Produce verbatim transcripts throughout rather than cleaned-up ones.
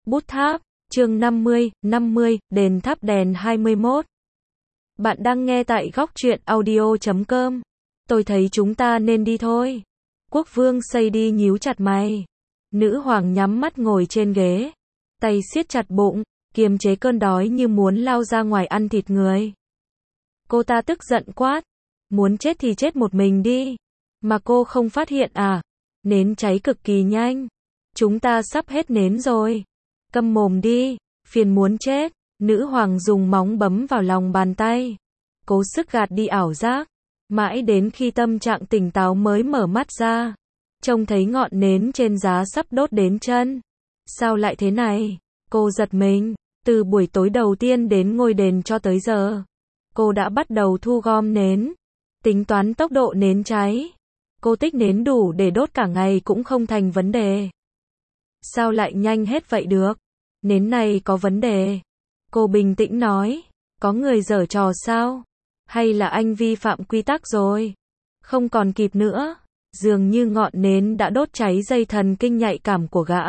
Bút tháp, chương năm mươi, năm mươi, đền tháp đèn hai mươi mốt. Bạn đang nghe tại góc truyện audio chấm com. Tôi thấy chúng ta nên đi thôi. Quốc vương xây đi nhíu chặt mày. Nữ hoàng nhắm mắt ngồi trên ghế. Tay siết chặt bụng, kiềm chế cơn đói như muốn lao ra ngoài ăn thịt người. Cô ta tức giận quát. Muốn chết thì chết một mình đi. Mà cô không phát hiện à? Nến cháy cực kỳ nhanh. Chúng ta sắp hết nến rồi. Câm mồm đi, phiền muốn chết. Nữ hoàng dùng móng bấm vào lòng bàn tay. Cố sức gạt đi ảo giác. Mãi đến khi tâm trạng tỉnh táo mới mở mắt ra. Trông thấy ngọn nến trên giá sắp đốt đến chân. Sao lại thế này? Cô giật mình. Từ buổi tối đầu tiên đến ngôi đền cho tới giờ, cô đã bắt đầu thu gom nến. Tính toán tốc độ nến cháy. Cô tích nến đủ để đốt cả ngày cũng không thành vấn đề. Sao lại nhanh hết vậy được? Nến này có vấn đề. Cô bình tĩnh nói. Có người giở trò sao? Hay là anh vi phạm quy tắc rồi? Không còn kịp nữa. Dường như ngọn nến đã đốt cháy dây thần kinh nhạy cảm của gã.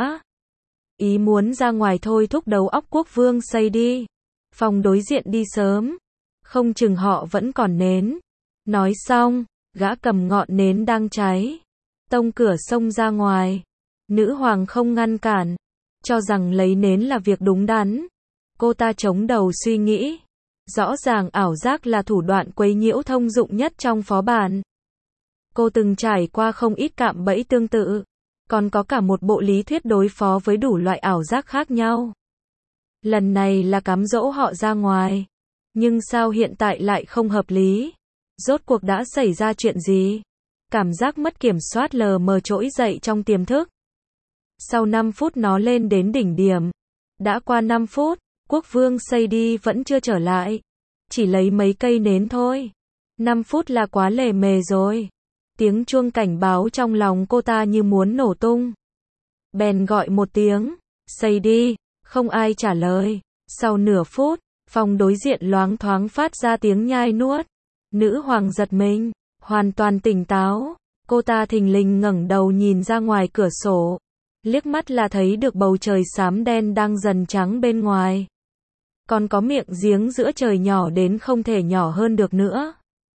Ý muốn ra ngoài thôi thúc đầu óc quốc vương xây đi. Phòng đối diện đi sớm. Không chừng họ vẫn còn nến. Nói xong, gã cầm ngọn nến đang cháy. Tông cửa xông ra ngoài. Nữ hoàng không ngăn cản. Cho rằng lấy nến là việc đúng đắn. Cô ta chống đầu suy nghĩ. Rõ ràng ảo giác là thủ đoạn quấy nhiễu thông dụng nhất trong phó bản. Cô từng trải qua không ít cạm bẫy tương tự. Còn có cả một bộ lý thuyết đối phó với đủ loại ảo giác khác nhau. Lần này là cám dỗ họ ra ngoài. Nhưng sao hiện tại lại không hợp lý? Rốt cuộc đã xảy ra chuyện gì? Cảm giác mất kiểm soát lờ mờ trỗi dậy trong tiềm thức. Sau năm phút nó lên đến đỉnh điểm. Đã qua năm phút, quốc vương xây đi vẫn chưa trở lại. Chỉ lấy mấy cây nến thôi. năm phút là quá lề mề rồi. Tiếng chuông cảnh báo trong lòng cô ta như muốn nổ tung. Bèn gọi một tiếng, xây đi, không ai trả lời. Sau nửa phút, phòng đối diện loáng thoáng phát ra tiếng nhai nuốt. Nữ hoàng giật mình, hoàn toàn tỉnh táo. Cô ta thình lình ngẩng đầu nhìn ra ngoài cửa sổ. Liếc mắt là thấy được bầu trời xám đen đang dần trắng bên ngoài. Còn có miệng giếng giữa trời nhỏ đến không thể nhỏ hơn được nữa.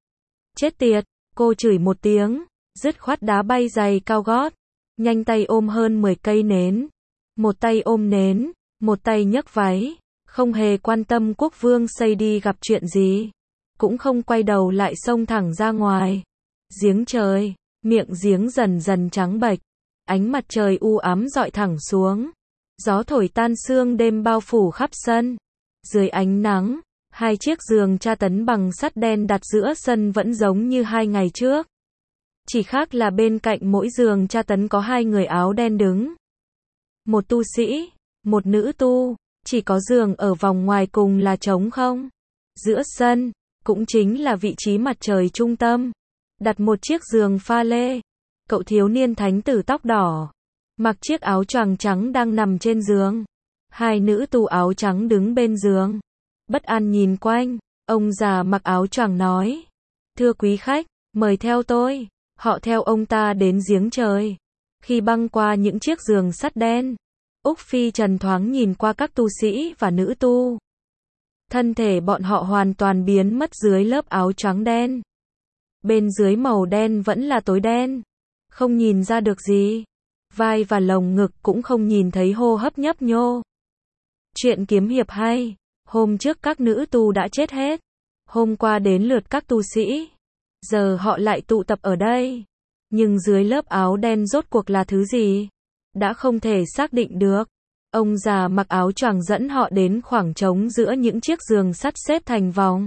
Chết tiệt, cô chửi một tiếng, dứt khoát đá bay giày cao gót. Nhanh tay ôm hơn mười cây nến. Một tay ôm nến, một tay nhấc váy. Không hề quan tâm quốc vương xây đi gặp chuyện gì. Cũng không quay đầu lại xông thẳng ra ngoài. Giếng trời, miệng giếng dần dần trắng bệch. Ánh mặt trời u ám dọi thẳng xuống. Gió thổi tan sương đêm bao phủ khắp sân. Dưới ánh nắng, hai chiếc giường tra tấn bằng sắt đen đặt giữa sân vẫn giống như hai ngày trước. Chỉ khác là bên cạnh mỗi giường tra tấn có hai người áo đen đứng. Một tu sĩ, một nữ tu, chỉ có giường ở vòng ngoài cùng là trống không. Giữa sân, cũng chính là vị trí mặt trời trung tâm, đặt một chiếc giường pha lê. Cậu thiếu niên thánh tử tóc đỏ, mặc chiếc áo choàng trắng đang nằm trên giường. Hai nữ tu áo trắng đứng bên giường. Bất an nhìn quanh, ông già mặc áo choàng nói. Thưa quý khách, mời theo tôi. Họ theo ông ta đến giếng trời. Khi băng qua những chiếc giường sắt đen, Úc Phi Trần thoáng nhìn qua các tu sĩ và nữ tu. Thân thể bọn họ hoàn toàn biến mất dưới lớp áo trắng đen. Bên dưới màu đen vẫn là tối đen. Không nhìn ra được gì. Vai và lồng ngực cũng không nhìn thấy hô hấp nhấp nhô. Chuyện kiếm hiệp hay. Hôm trước các nữ tu đã chết hết. Hôm qua đến lượt các tu sĩ. Giờ họ lại tụ tập ở đây. Nhưng dưới lớp áo đen rốt cuộc là thứ gì? Đã không thể xác định được. Ông già mặc áo choàng dẫn họ đến khoảng trống giữa những chiếc giường sắt xếp thành vòng.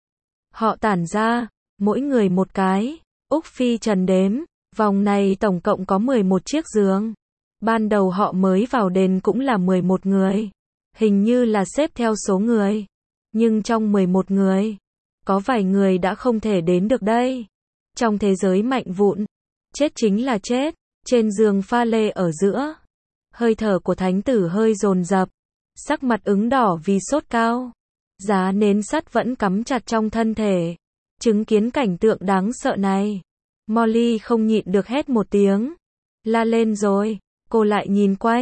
Họ tản ra, mỗi người một cái. Úc Phi Trần đếm, vòng này tổng cộng có mười một chiếc giường. Ban đầu họ mới vào đền cũng là mười một người. Hình như là xếp theo số người. Nhưng trong mười một người, có vài người đã không thể đến được đây. Trong thế giới mạnh vụn, chết chính là chết. Trên giường pha lê ở giữa, hơi thở của thánh tử hơi dồn dập, sắc mặt ửng đỏ vì sốt cao. Giá nến sắt vẫn cắm chặt trong thân thể. Chứng kiến cảnh tượng đáng sợ này, Molly không nhịn được hét một tiếng. La lên rồi, cô lại nhìn quanh,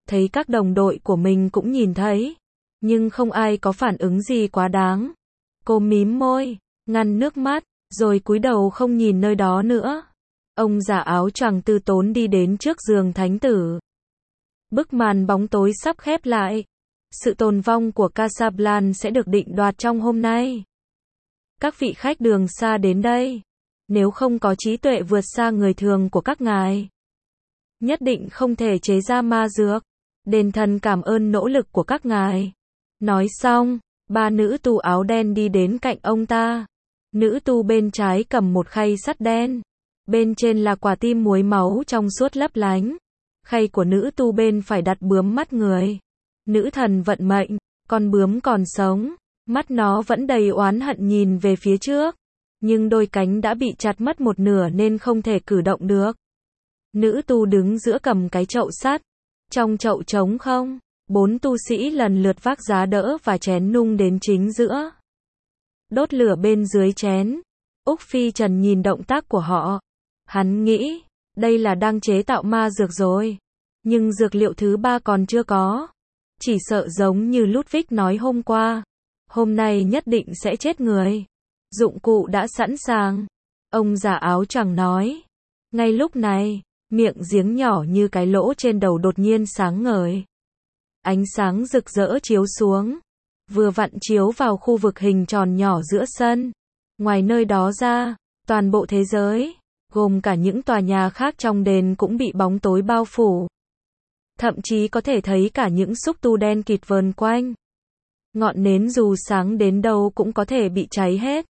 thấy các đồng đội của mình cũng nhìn thấy, nhưng không ai có phản ứng gì quá đáng. Cô mím môi, ngăn nước mắt, rồi cúi đầu không nhìn nơi đó nữa. Ông già áo choàng từ tốn đi đến trước giường thánh tử. Bức màn bóng tối sắp khép lại. Sự tồn vong của Casablanca sẽ được định đoạt trong hôm nay. Các vị khách đường xa đến đây, nếu không có trí tuệ vượt xa người thường của các ngài, nhất định không thể chế ra ma dược. Đền thần cảm ơn nỗ lực của các ngài. Nói xong, ba nữ tù áo đen đi đến cạnh ông ta. Nữ tù bên trái cầm một khay sắt đen. Bên trên là quả tim muối máu trong suốt lấp lánh. Khay của nữ tù bên phải đặt bướm mắt người. Nữ thần vận mệnh, con bướm còn sống. Mắt nó vẫn đầy oán hận nhìn về phía trước. Nhưng đôi cánh đã bị chặt mất một nửa nên không thể cử động được. Nữ tu đứng giữa cầm cái chậu sắt. Trong chậu trống không, bốn tu sĩ lần lượt vác giá đỡ và chén nung đến chính giữa. Đốt lửa bên dưới chén. Úc Phi Trần nhìn động tác của họ. Hắn nghĩ, đây là đang chế tạo ma dược rồi. Nhưng dược liệu thứ ba còn chưa có. Chỉ sợ giống như Ludwig nói hôm qua. Hôm nay nhất định sẽ chết người. Dụng cụ đã sẵn sàng. Ông già áo choàng nói. Ngay lúc này, miệng giếng nhỏ như cái lỗ trên đầu đột nhiên sáng ngời. Ánh sáng rực rỡ chiếu xuống. Vừa vặn chiếu vào khu vực hình tròn nhỏ giữa sân. Ngoài nơi đó ra, toàn bộ thế giới, gồm cả những tòa nhà khác trong đền cũng bị bóng tối bao phủ. Thậm chí có thể thấy cả những xúc tu đen kịt vờn quanh. Ngọn nến dù sáng đến đâu cũng có thể bị cháy hết.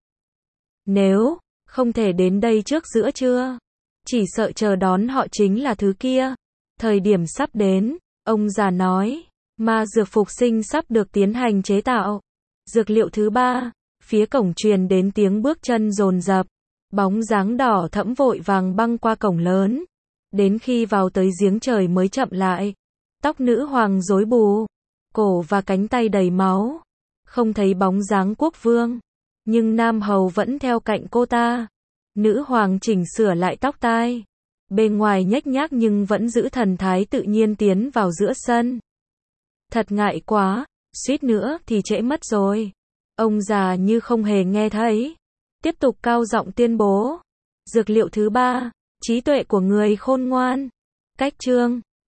Nếu không thể đến đây trước giữa trưa, chỉ sợ chờ đón họ chính là thứ kia. Thời điểm sắp đến, ông già nói, ma dược phục sinh sắp được tiến hành chế tạo. Dược liệu thứ ba, phía cổng truyền đến tiếng bước chân dồn dập. Bóng dáng đỏ thẫm vội vàng băng qua cổng lớn. Đến khi vào tới giếng trời mới chậm lại. Tóc nữ hoàng rối bù, cổ và cánh tay đầy máu. Không thấy bóng dáng quốc vương. Nhưng nam hầu vẫn theo cạnh cô ta. Nữ hoàng chỉnh sửa lại tóc tai. Bên ngoài nhếch nhác nhưng vẫn giữ thần thái tự nhiên tiến vào giữa sân. Thật ngại quá, suýt nữa thì trễ mất rồi. Ông già như không hề nghe thấy. Tiếp tục cao giọng tuyên bố. Dược liệu thứ ba, trí tuệ của người khôn ngoan. Cách chương